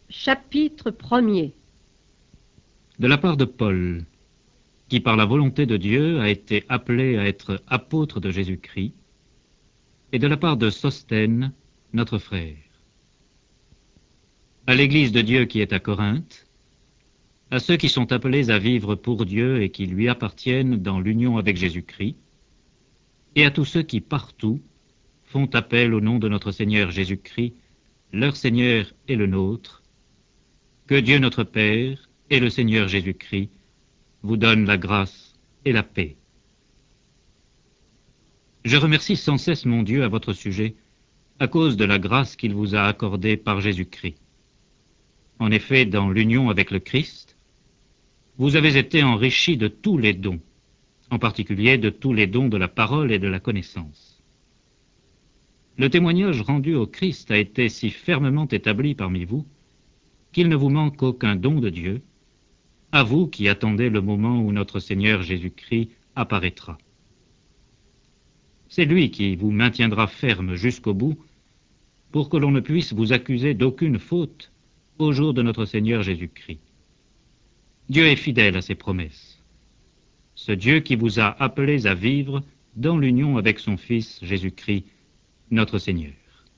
Chapitre 1er. De la part de Paul, qui par la volonté de Dieu a été appelé à être apôtre de Jésus-Christ, et de la part de Sosthène, notre frère. À l'Église de Dieu qui est à Corinthe, à ceux qui sont appelés à vivre pour Dieu et qui lui appartiennent dans l'union avec Jésus-Christ, et à tous ceux qui partout font appel au nom de notre Seigneur Jésus-Christ, leur Seigneur et le nôtre, que Dieu notre Père et le Seigneur Jésus-Christ vous donnent la grâce et la paix. Je remercie sans cesse mon Dieu à votre sujet, à cause de la grâce qu'il vous a accordée par Jésus-Christ. En effet, dans l'union avec le Christ, vous avez été enrichis de tous les dons, en particulier de tous les dons de la parole et de la connaissance. Le témoignage rendu au Christ a été si fermement établi parmi vous qu'il ne vous manque aucun don de Dieu, à vous qui attendez le moment où notre Seigneur Jésus-Christ apparaîtra. C'est lui qui vous maintiendra ferme jusqu'au bout, pour que l'on ne puisse vous accuser d'aucune faute au jour de notre Seigneur Jésus-Christ. Dieu est fidèle à ses promesses. Ce Dieu qui vous a appelés à vivre dans l'union avec son Fils Jésus-Christ, notre Seigneur.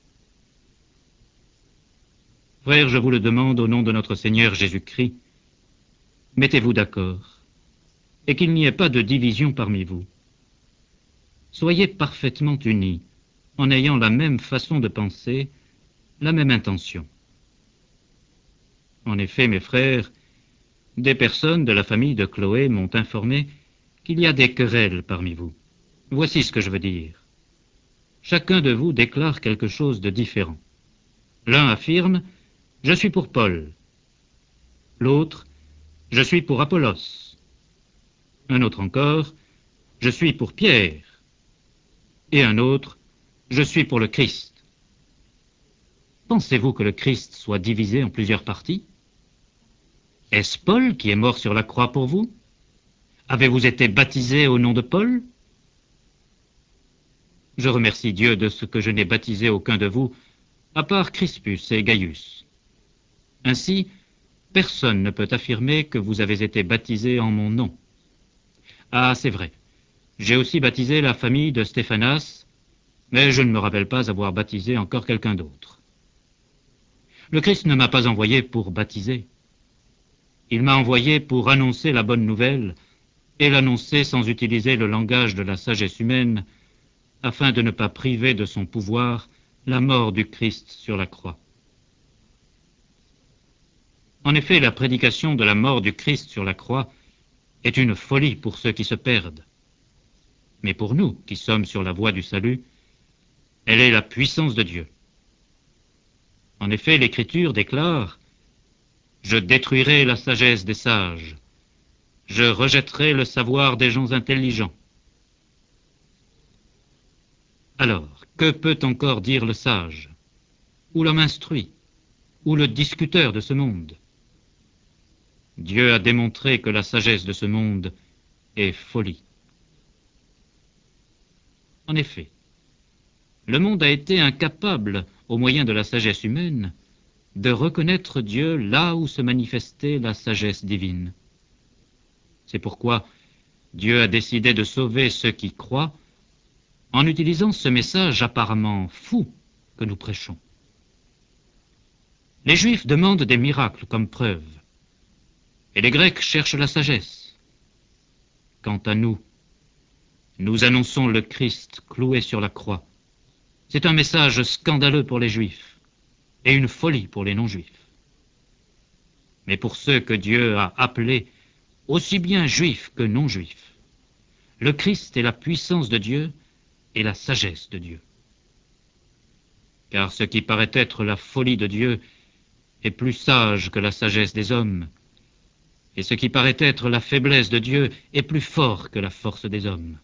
Frères, je vous le demande au nom de notre Seigneur Jésus-Christ, mettez-vous d'accord, et qu'il n'y ait pas de division parmi vous. Soyez parfaitement unis, en ayant la même façon de penser, la même intention. En effet, mes frères, des personnes de la famille de Chloé m'ont informé qu'il y a des querelles parmi vous. Voici ce que je veux dire. Chacun de vous déclare quelque chose de différent. L'un affirme « Je suis pour Paul ». L'autre « Je suis pour Apollos ». Un autre encore « Je suis pour Pierre ». Et un autre « Je suis pour le Christ ». Pensez-vous que le Christ soit divisé en plusieurs parties? Est-ce Paul qui est mort sur la croix pour vous? Avez-vous été baptisé au nom de Paul? Je remercie Dieu de ce que je n'ai baptisé aucun de vous, à part Crispus et Gaius. Ainsi, personne ne peut affirmer que vous avez été baptisés en mon nom. Ah, c'est vrai. J'ai aussi baptisé la famille de Stéphanas, mais je ne me rappelle pas avoir baptisé encore quelqu'un d'autre. Le Christ ne m'a pas envoyé pour baptiser. Il m'a envoyé pour annoncer la bonne nouvelle et l'annoncer sans utiliser le langage de la sagesse humaine, afin de ne pas priver de son pouvoir la mort du Christ sur la croix. En effet, la prédication de la mort du Christ sur la croix est une folie pour ceux qui se perdent. Mais pour nous, qui sommes sur la voie du salut, elle est la puissance de Dieu. En effet, l'Écriture déclare « Je détruirai la sagesse des sages, je rejetterai le savoir des gens intelligents. » Alors, que peut encore dire le sage, ou l'homme instruit, ou le discuteur de ce monde? Dieu a démontré que la sagesse de ce monde est folie. En effet, le monde a été incapable, au moyen de la sagesse humaine, de reconnaître Dieu là où se manifestait la sagesse divine. C'est pourquoi Dieu a décidé de sauver ceux qui croient en utilisant ce message apparemment fou que nous prêchons. Les Juifs demandent des miracles comme preuve, et les Grecs cherchent la sagesse. Quant à nous, nous annonçons le Christ cloué sur la croix. C'est un message scandaleux pour les Juifs et une folie pour les non-Juifs. Mais pour ceux que Dieu a appelés, aussi bien Juifs que non-Juifs, le Christ est la puissance de Dieu et la sagesse de Dieu. Car ce qui paraît être la folie de Dieu est plus sage que la sagesse des hommes, et ce qui paraît être la faiblesse de Dieu est plus fort que la force des hommes.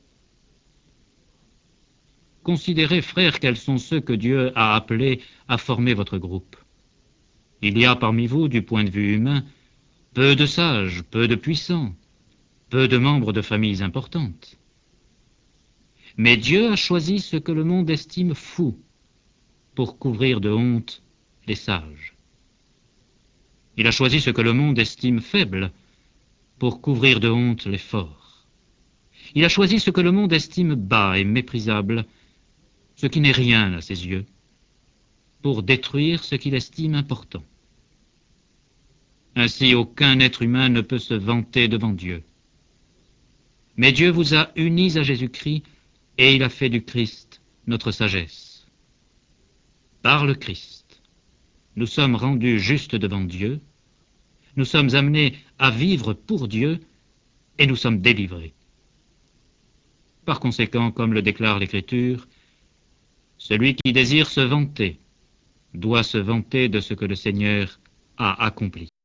Considérez, frères, quels sont ceux que Dieu a appelés à former votre groupe. Il y a parmi vous, du point de vue humain, peu de sages, peu de puissants, peu de membres de familles importantes. Mais Dieu a choisi ce que le monde estime fou pour couvrir de honte les sages. Il a choisi ce que le monde estime faible pour couvrir de honte les forts. Il a choisi ce que le monde estime bas et méprisable, ce qui n'est rien à ses yeux, pour détruire ce qu'il estime important. Ainsi, aucun être humain ne peut se vanter devant Dieu. Mais Dieu vous a unis à Jésus-Christ et il a fait du Christ notre sagesse. Par le Christ, nous sommes rendus justes devant Dieu, nous sommes amenés à vivre pour Dieu et nous sommes délivrés. Par conséquent, comme le déclare l'Écriture, celui qui désire se vanter doit se vanter de ce que le Seigneur a accompli.